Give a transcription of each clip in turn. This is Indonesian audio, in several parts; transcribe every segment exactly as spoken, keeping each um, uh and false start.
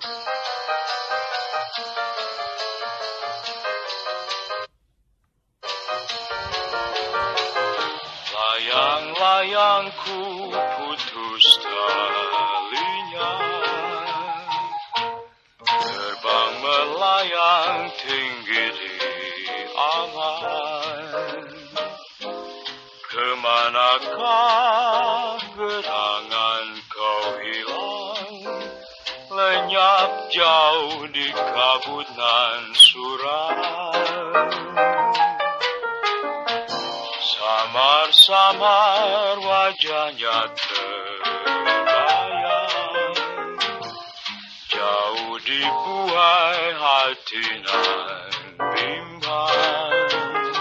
Layang-layangku putus talinya, terbang melayang tinggi di angan. Kemanakah gerangan kau hilang, lenyap jauh di kabut nan suram. Samar-samar wajahnya terbayang, jauh di buai hati nan bimbang.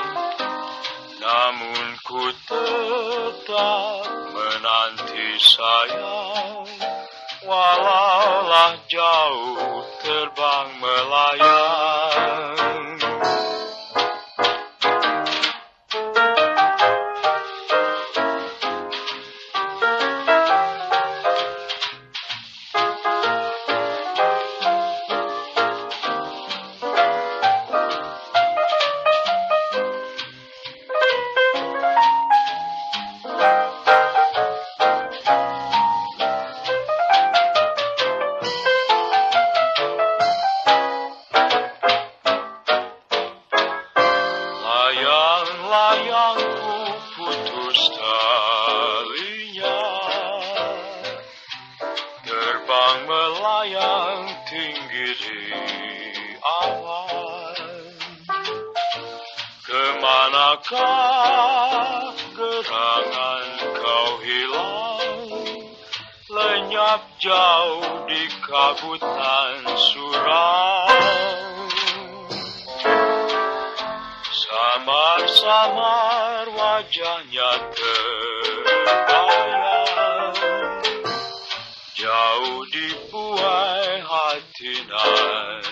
Namun ku tetap menanti sayang, walaulah jauh terbang melayang. Layang-layangku putus talinya, terbang melayang tinggi di awan. Kemanakah gerangan kau hilang, lenyap jauh di kabut nan suram. Samar-samar wajahnya terbayang, jauh di buai hati nan